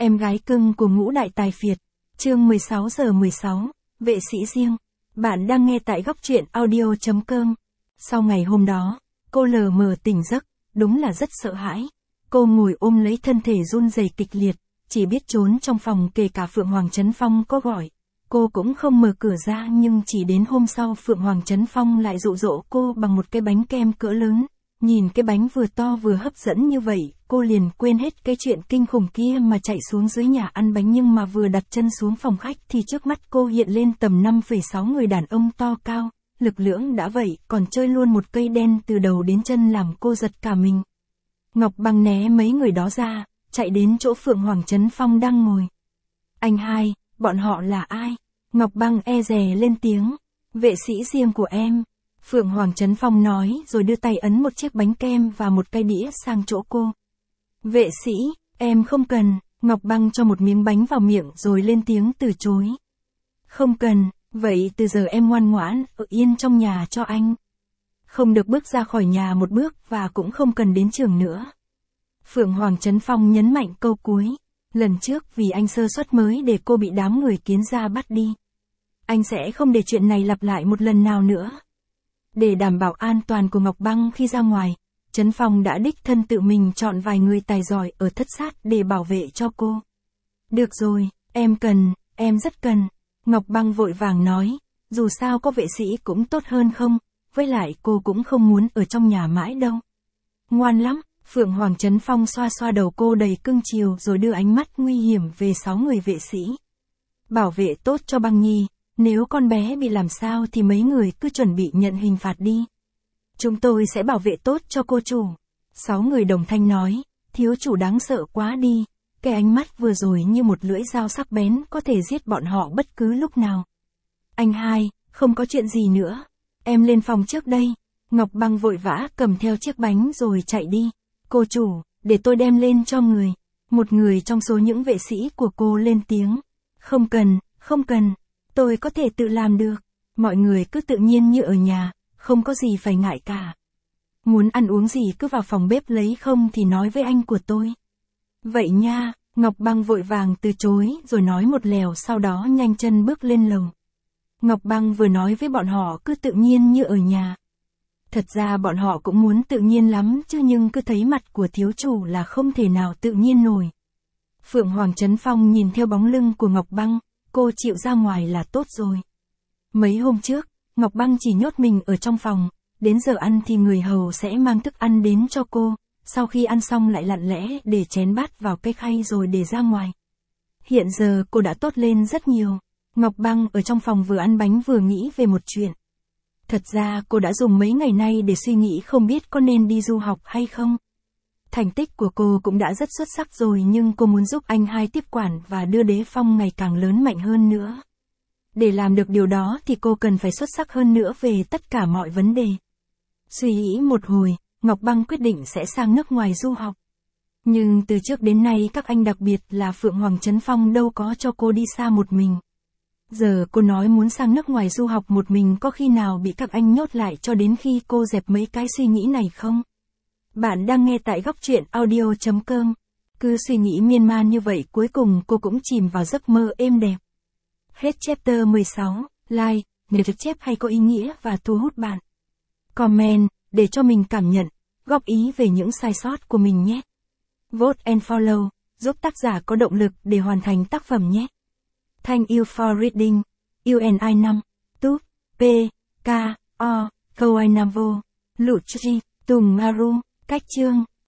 Em gái cưng của ngũ đại tài phiệt. Chương 16:16, vệ sĩ riêng. Bạn đang nghe tại góc truyện audio.com. Sau ngày hôm đó, cô lờ mờ tỉnh giấc, đúng là rất sợ hãi. Cô ngồi ôm lấy thân thể run rẩy kịch liệt, chỉ biết trốn trong phòng, kể cả Phượng Hoàng Trấn Phong có gọi. Cô cũng không mở cửa ra, nhưng chỉ đến hôm sau Phượng Hoàng Trấn Phong lại dụ dỗ cô bằng một cái bánh kem cỡ lớn. Nhìn cái bánh vừa to vừa hấp dẫn như vậy, cô liền quên hết cái chuyện kinh khủng kia mà chạy xuống dưới nhà ăn bánh, nhưng mà vừa đặt chân xuống phòng khách thì trước mắt cô hiện lên tầm 5,6 người đàn ông to cao, lực lưỡng đã vậy, còn chơi luôn một cây đen từ đầu đến chân làm cô giật cả mình. Ngọc Băng né mấy người đó ra, chạy đến chỗ Phượng Hoàng Trấn Phong đang ngồi. Anh hai, bọn họ là ai? Ngọc Băng e dè lên tiếng. Vệ sĩ riêng của em. Phượng Hoàng Trấn Phong nói rồi đưa tay ấn một chiếc bánh kem và một cái đĩa sang chỗ cô. Vệ sĩ, em không cần. Ngọc Băng cho một miếng bánh vào miệng rồi lên tiếng từ chối. Không cần, vậy từ giờ em ngoan ngoãn, ở yên trong nhà cho anh. Không được bước ra khỏi nhà một bước và cũng không cần đến trường nữa. Phượng Hoàng Trấn Phong nhấn mạnh câu cuối. Lần trước vì anh sơ suất mới để cô bị đám người kiến gia bắt đi. Anh sẽ không để chuyện này lặp lại một lần nào nữa. Để đảm bảo an toàn của Ngọc Băng khi ra ngoài, Trấn Phong đã đích thân tự mình chọn vài người tài giỏi ở thất sát để bảo vệ cho cô. Được rồi, em cần, em rất cần. Ngọc Băng vội vàng nói, dù sao có vệ sĩ cũng tốt hơn không, với lại cô cũng không muốn ở trong nhà mãi đâu. Ngoan lắm, Phượng Hoàng Trấn Phong xoa xoa đầu cô đầy cưng chiều rồi đưa ánh mắt nguy hiểm về 6 người vệ sĩ. Bảo vệ tốt cho Băng Nhi. Nếu con bé bị làm sao thì mấy người cứ chuẩn bị nhận hình phạt đi. Chúng tôi sẽ bảo vệ tốt cho cô chủ. 6 người đồng thanh nói, thiếu chủ đáng sợ quá đi. Cái ánh mắt vừa rồi như một lưỡi dao sắc bén, có thể giết bọn họ bất cứ lúc nào. Anh hai, không có chuyện gì nữa. Em lên phòng trước đây. Ngọc Băng vội vã cầm theo chiếc bánh rồi chạy đi. Cô chủ, để tôi đem lên cho người. Một người trong số những vệ sĩ của cô lên tiếng. Không cần, không cần. Tôi có thể tự làm được. Mọi người cứ tự nhiên như ở nhà, không có gì phải ngại cả. Muốn ăn uống gì cứ vào phòng bếp lấy, không thì nói với anh của tôi. Vậy nha, Ngọc Băng vội vàng từ chối rồi nói một lèo, sau đó nhanh chân bước lên lầu. Ngọc Băng vừa nói với bọn họ cứ tự nhiên như ở nhà. Thật ra bọn họ cũng muốn tự nhiên lắm chứ, nhưng cứ thấy mặt của thiếu chủ là không thể nào tự nhiên nổi. Phượng Hoàng Trấn Phong nhìn theo bóng lưng của Ngọc Băng. Cô chịu ra ngoài là tốt rồi. Mấy hôm trước, Ngọc Băng chỉ nhốt mình ở trong phòng, đến giờ ăn thì người hầu sẽ mang thức ăn đến cho cô, sau khi ăn xong lại lặng lẽ để chén bát vào cái khay rồi để ra ngoài. Hiện giờ cô đã tốt lên rất nhiều. Ngọc Băng ở trong phòng vừa ăn bánh vừa nghĩ về một chuyện. Thật ra cô đã dùng mấy ngày nay để suy nghĩ không biết có nên đi du học hay không. Thành tích của cô cũng đã rất xuất sắc rồi, nhưng cô muốn giúp anh hai tiếp quản và đưa Đế Phong ngày càng lớn mạnh hơn nữa. Để làm được điều đó thì cô cần phải xuất sắc hơn nữa về tất cả mọi vấn đề. Suy nghĩ một hồi, Ngọc Băng quyết định sẽ sang nước ngoài du học. Nhưng từ trước đến nay các anh, đặc biệt là Phượng Hoàng Trấn Phong, đâu có cho cô đi xa một mình. Giờ cô nói muốn sang nước ngoài du học một mình, có khi nào bị các anh nhốt lại cho đến khi cô dẹp mấy cái suy nghĩ này không? Bạn đang nghe tại góc truyện audio.com. Cứ suy nghĩ miên man như vậy, cuối cùng cô cũng chìm vào giấc mơ êm đẹp. Hết chapter 16. Like, nếu được chép hay có ý nghĩa và thu hút bạn. Comment, để cho mình cảm nhận, góp ý về những sai sót của mình nhé. Vote and follow, giúp tác giả có động lực để hoàn thành tác phẩm nhé. Thank you for reading. UNI 5. Túp, P, K, O, Câu Ai Nam Vô, Lụ Chi, Tùng Maru. Cách chương